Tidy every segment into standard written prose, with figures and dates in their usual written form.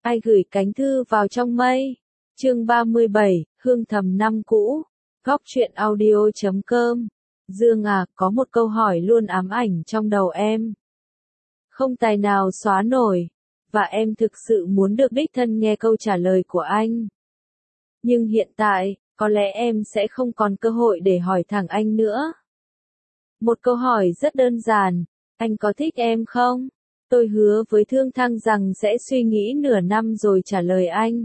Ai gửi cánh thư vào trong mây? Chương 37, Hương thầm năm cũ. Góc truyện audio.com. Dương à, có một câu hỏi luôn ám ảnh trong đầu em. Không tài nào xóa nổi. Và em thực sự muốn được đích thân nghe câu trả lời của anh. Nhưng hiện tại, có lẽ em sẽ không còn cơ hội để hỏi thẳng anh nữa. Một câu hỏi rất đơn giản. Anh có thích em không? Tôi hứa với Thương Thăng rằng sẽ suy nghĩ nửa năm rồi trả lời anh.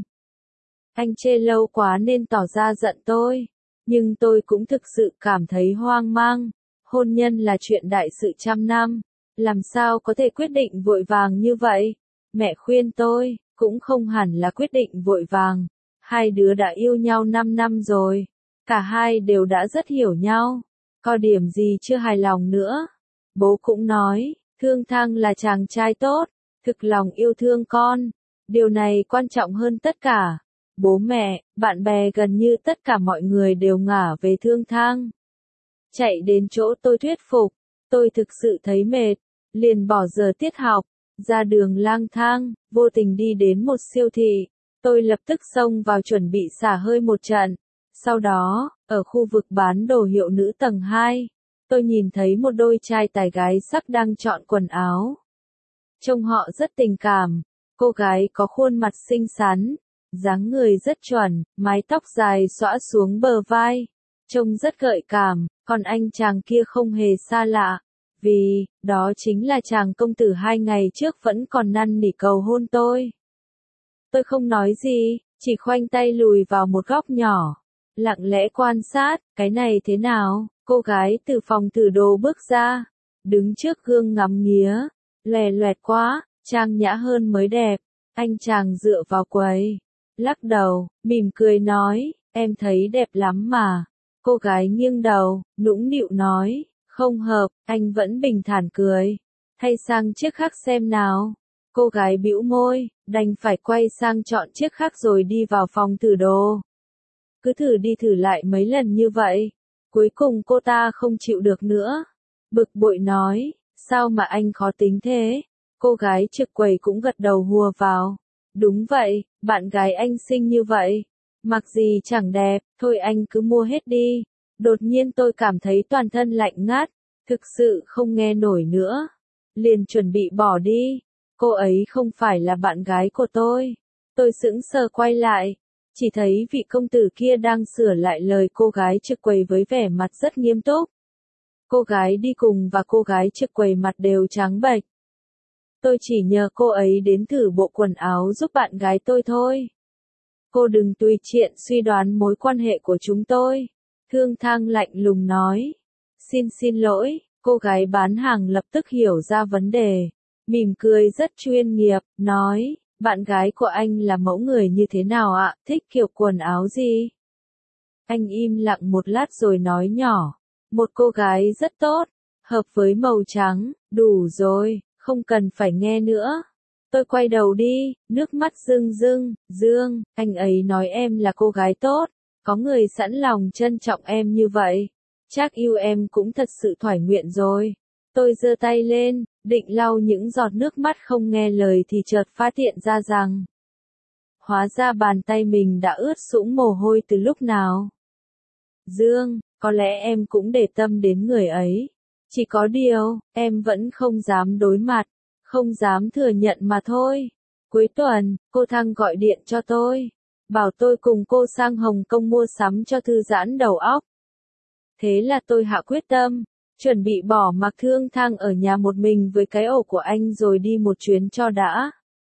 Anh chê lâu quá nên tỏ ra giận tôi. Nhưng tôi cũng thực sự cảm thấy hoang mang. Hôn nhân là chuyện đại sự trăm năm. Làm sao có thể quyết định vội vàng như vậy? Mẹ khuyên tôi, cũng không hẳn là quyết định vội vàng. Hai đứa đã yêu nhau 5 năm rồi. Cả hai đều đã rất hiểu nhau. Có điểm gì chưa hài lòng nữa. Bố cũng nói, Thương Thăng là chàng trai tốt, thực lòng yêu thương con. Điều này quan trọng hơn tất cả. Bố mẹ, bạn bè gần như tất cả mọi người đều ngả về Thương Thăng. Chạy đến chỗ tôi thuyết phục, tôi thực sự thấy mệt, liền bỏ giờ tiết học, ra đường lang thang, vô tình đi đến một siêu thị. Tôi lập tức xông vào chuẩn bị xả hơi một trận. Sau đó, ở khu vực bán đồ hiệu nữ tầng 2, tôi nhìn thấy một đôi trai tài gái sắc đang chọn quần áo. Trông họ rất tình cảm, cô gái có khuôn mặt xinh xắn, dáng người rất chuẩn, mái tóc dài xõa xuống bờ vai, trông rất gợi cảm, còn anh chàng kia không hề xa lạ, vì, đó chính là chàng công tử 2 ngày trước vẫn còn năn nỉ cầu hôn tôi. Tôi không nói gì, chỉ khoanh tay lùi vào một góc nhỏ, lặng lẽ quan sát, cái này thế nào? Cô gái từ phòng thử đồ bước ra, đứng trước gương ngắm nghía, lòe loẹt quá, trang nhã hơn mới đẹp. Anh chàng dựa vào quầy, lắc đầu, mỉm cười nói, em thấy đẹp lắm mà. Cô gái nghiêng đầu, nũng nịu nói, không hợp, anh vẫn bình thản cười. Hay sang chiếc khác xem nào. Cô gái bĩu môi, đành phải quay sang chọn chiếc khác rồi đi vào phòng thử đồ. Cứ thử đi thử lại mấy lần như vậy. Cuối cùng cô ta không chịu được nữa. Bực bội nói, sao mà anh khó tính thế? Cô gái trực quầy cũng gật đầu hùa vào. Đúng vậy, bạn gái anh xinh như vậy. Mặc gì chẳng đẹp, thôi anh cứ mua hết đi. Đột nhiên tôi cảm thấy toàn thân lạnh ngắt, thực sự không nghe nổi nữa. Liền chuẩn bị bỏ đi. Cô ấy không phải là bạn gái của tôi. Tôi sững sờ quay lại. Chỉ thấy vị công tử kia đang sửa lại lời cô gái trực quầy với vẻ mặt rất nghiêm túc. Cô gái đi cùng và cô gái trực quầy mặt đều trắng bệch. Tôi chỉ nhờ cô ấy đến thử bộ quần áo giúp bạn gái tôi thôi. Cô đừng tùy tiện suy đoán mối quan hệ của chúng tôi. Thương Thăng lạnh lùng nói. Xin lỗi, cô gái bán hàng lập tức hiểu ra vấn đề. Mỉm cười rất chuyên nghiệp, nói. Bạn gái của anh là mẫu người như thế nào ạ, thích kiểu quần áo gì? Anh im lặng một lát rồi nói nhỏ. Một cô gái rất tốt, hợp với màu trắng, đủ rồi, không cần phải nghe nữa. Tôi quay đầu đi, nước mắt rưng rưng, Dương, anh ấy nói em là cô gái tốt, có người sẵn lòng trân trọng em như vậy. Chắc yêu em cũng thật sự thoải nguyện rồi. Tôi giơ tay lên, định lau những giọt nước mắt không nghe lời thì chợt phát hiện ra rằng hóa ra bàn tay mình đã ướt sũng mồ hôi từ lúc nào. Dương, có lẽ em cũng để tâm đến người ấy. Chỉ có điều, em vẫn không dám đối mặt, không dám thừa nhận mà thôi. Cuối tuần, cô Thăng gọi điện cho tôi, bảo tôi cùng cô sang Hồng Kông mua sắm cho thư giãn đầu óc. Thế là tôi hạ quyết tâm. Chuẩn bị bỏ mặc Thương Thăng ở nhà một mình với cái ổ của anh rồi đi một chuyến cho đã.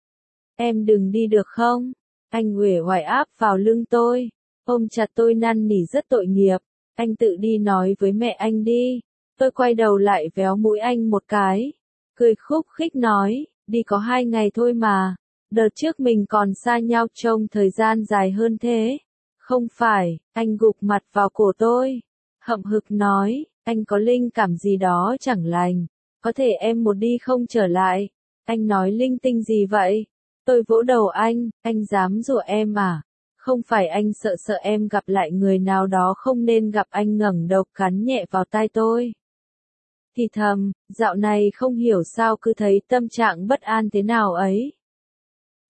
Em đừng đi được không? Anh uể oải áp vào lưng tôi, ôm chặt tôi năn nỉ rất tội nghiệp. Anh tự đi nói với mẹ anh đi. Tôi quay đầu lại véo mũi anh một cái, cười khúc khích nói, đi có 2 ngày thôi mà. Đợt trước mình còn xa nhau trong thời gian dài hơn thế. Không phải, anh gục mặt vào cổ tôi, hậm hực nói. Anh có linh cảm gì đó chẳng lành. Có thể em một đi không trở lại. Anh nói linh tinh gì vậy? Tôi vỗ đầu anh dám rủa em à? Không phải anh sợ em gặp lại người nào đó không nên gặp. Anh ngẩng đầu cắn nhẹ vào tai tôi. Thì thầm, dạo này không hiểu sao cứ thấy tâm trạng bất an thế nào ấy.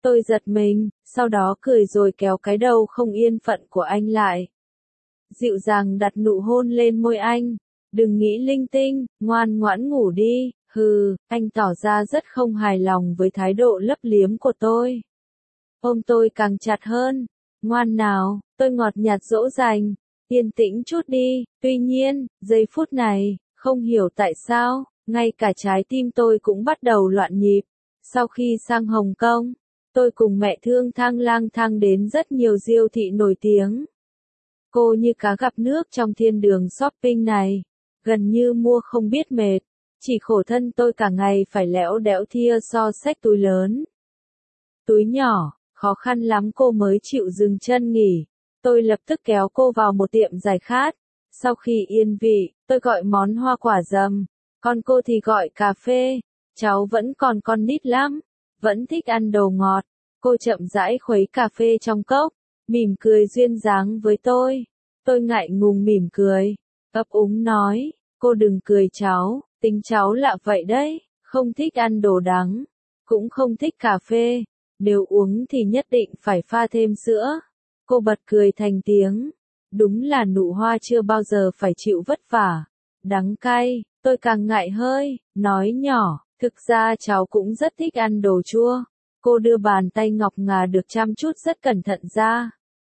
Tôi giật mình, sau đó cười rồi kéo cái đầu không yên phận của anh lại. Dịu dàng đặt nụ hôn lên môi anh. Đừng nghĩ linh tinh, ngoan ngoãn ngủ đi. Hừ, anh tỏ ra rất không hài lòng với thái độ lấp liếm của tôi. Ôm tôi càng chặt hơn. Ngoan nào, tôi ngọt nhạt dỗ dành. Yên tĩnh chút đi. Tuy nhiên, giây phút này, không hiểu tại sao, ngay cả trái tim tôi cũng bắt đầu loạn nhịp. Sau khi sang Hồng Kông, tôi cùng mẹ thương lang thang đến rất nhiều siêu thị nổi tiếng. Cô như cá gặp nước trong thiên đường shopping này, gần như mua không biết mệt. Chỉ khổ thân tôi cả ngày phải lẽo đẽo thia so xách túi lớn. Túi nhỏ, khó khăn lắm cô mới chịu dừng chân nghỉ. Tôi lập tức kéo cô vào một tiệm giải khát. Sau khi yên vị, tôi gọi món hoa quả dầm. Còn cô thì gọi cà phê. Cháu vẫn còn con nít lắm, vẫn thích ăn đồ ngọt. Cô chậm rãi khuấy cà phê trong cốc, mỉm cười duyên dáng với tôi. Tôi ngại ngùng mỉm cười, ấp úng nói, cô đừng cười cháu, tính cháu lạ vậy đấy, không thích ăn đồ đắng, cũng không thích cà phê, nếu uống thì nhất định phải pha thêm sữa. Cô bật cười thành tiếng, đúng là nụ hoa chưa bao giờ phải chịu vất vả. Đắng cay, tôi càng ngại hơi, nói nhỏ, thực ra cháu cũng rất thích ăn đồ chua. Cô đưa bàn tay ngọc ngà được chăm chút rất cẩn thận ra.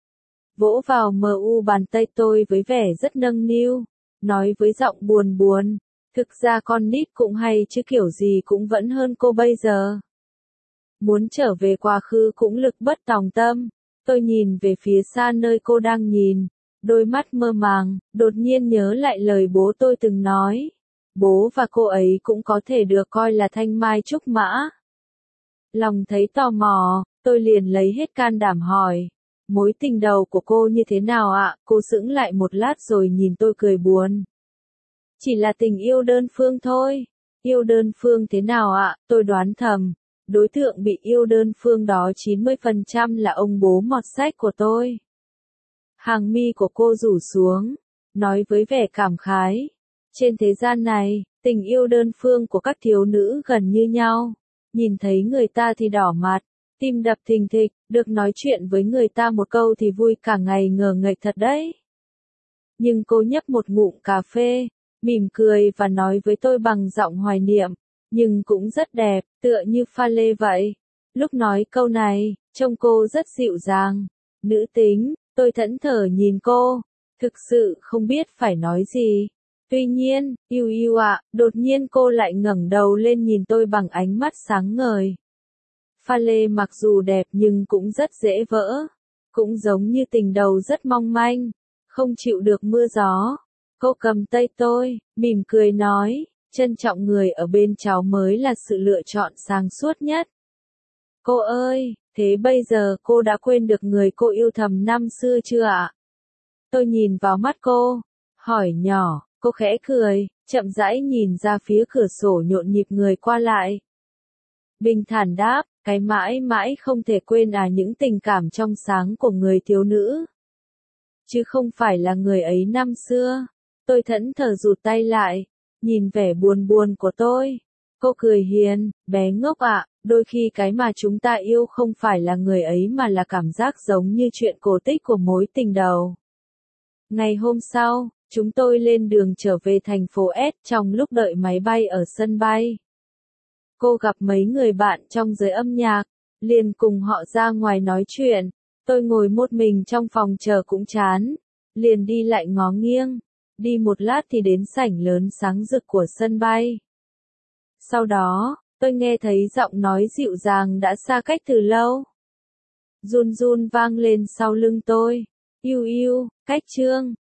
Vỗ vào bàn tay tôi với vẻ rất nâng niu, nói với giọng buồn buồn, thực ra con nít cũng hay chứ kiểu gì cũng vẫn hơn cô bây giờ. Muốn trở về quá khứ cũng lực bất tòng tâm, tôi nhìn về phía xa nơi cô đang nhìn, đôi mắt mơ màng, đột nhiên nhớ lại lời bố tôi từng nói. Bố và cô ấy cũng có thể được coi là thanh mai trúc mã. Lòng thấy tò mò, tôi liền lấy hết can đảm hỏi. Mối tình đầu của cô như thế nào ạ? Cô sững lại một lát rồi nhìn tôi cười buồn. Chỉ là tình yêu đơn phương thôi. Yêu đơn phương thế nào ạ? Tôi đoán thầm. Đối tượng bị yêu đơn phương đó 90% là ông bố mọt sách của tôi. Hàng mi của cô rủ xuống, nói với vẻ cảm khái. Trên thế gian này, tình yêu đơn phương của các thiếu nữ gần như nhau. Nhìn thấy người ta thì đỏ mặt, tim đập thình thịch, được nói chuyện với người ta một câu thì vui cả ngày ngờ nghệch thật đấy. Nhưng cô nhấp một ngụm cà phê, mỉm cười và nói với tôi bằng giọng hoài niệm, nhưng cũng rất đẹp, tựa như pha lê vậy. Lúc nói câu này, trông cô rất dịu dàng, nữ tính, tôi thẫn thờ nhìn cô, thực sự không biết phải nói gì. Tuy nhiên, yêu ạ, đột nhiên cô lại ngẩng đầu lên nhìn tôi bằng ánh mắt sáng ngời. Pha lê mặc dù đẹp nhưng cũng rất dễ vỡ, cũng giống như tình đầu rất mong manh, không chịu được mưa gió. Cô cầm tay tôi, mỉm cười nói, trân trọng người ở bên cháu mới là sự lựa chọn sáng suốt nhất. Cô ơi, thế bây giờ cô đã quên được người cô yêu thầm năm xưa chưa ạ? Tôi nhìn vào mắt cô, hỏi nhỏ. Cô khẽ cười, chậm rãi nhìn ra phía cửa sổ nhộn nhịp người qua lại. Bình thản đáp, cái mãi mãi không thể quên những tình cảm trong sáng của người thiếu nữ. Chứ không phải là người ấy năm xưa. Tôi thẫn thờ rụt tay lại, nhìn vẻ buồn buồn của tôi. Cô cười hiền, bé ngốc ạ, đôi khi cái mà chúng ta yêu không phải là người ấy mà là cảm giác giống như chuyện cổ tích của mối tình đầu. Ngày hôm sau, chúng tôi lên đường trở về thành phố S trong lúc đợi máy bay ở sân bay. Cô gặp mấy người bạn trong giới âm nhạc, liền cùng họ ra ngoài nói chuyện. Tôi ngồi một mình trong phòng chờ cũng chán, liền đi lại ngó nghiêng. Đi một lát thì đến sảnh lớn sáng rực của sân bay. Sau đó, tôi nghe thấy giọng nói dịu dàng đã xa cách từ lâu. Run run vang lên sau lưng tôi. Cách Trương.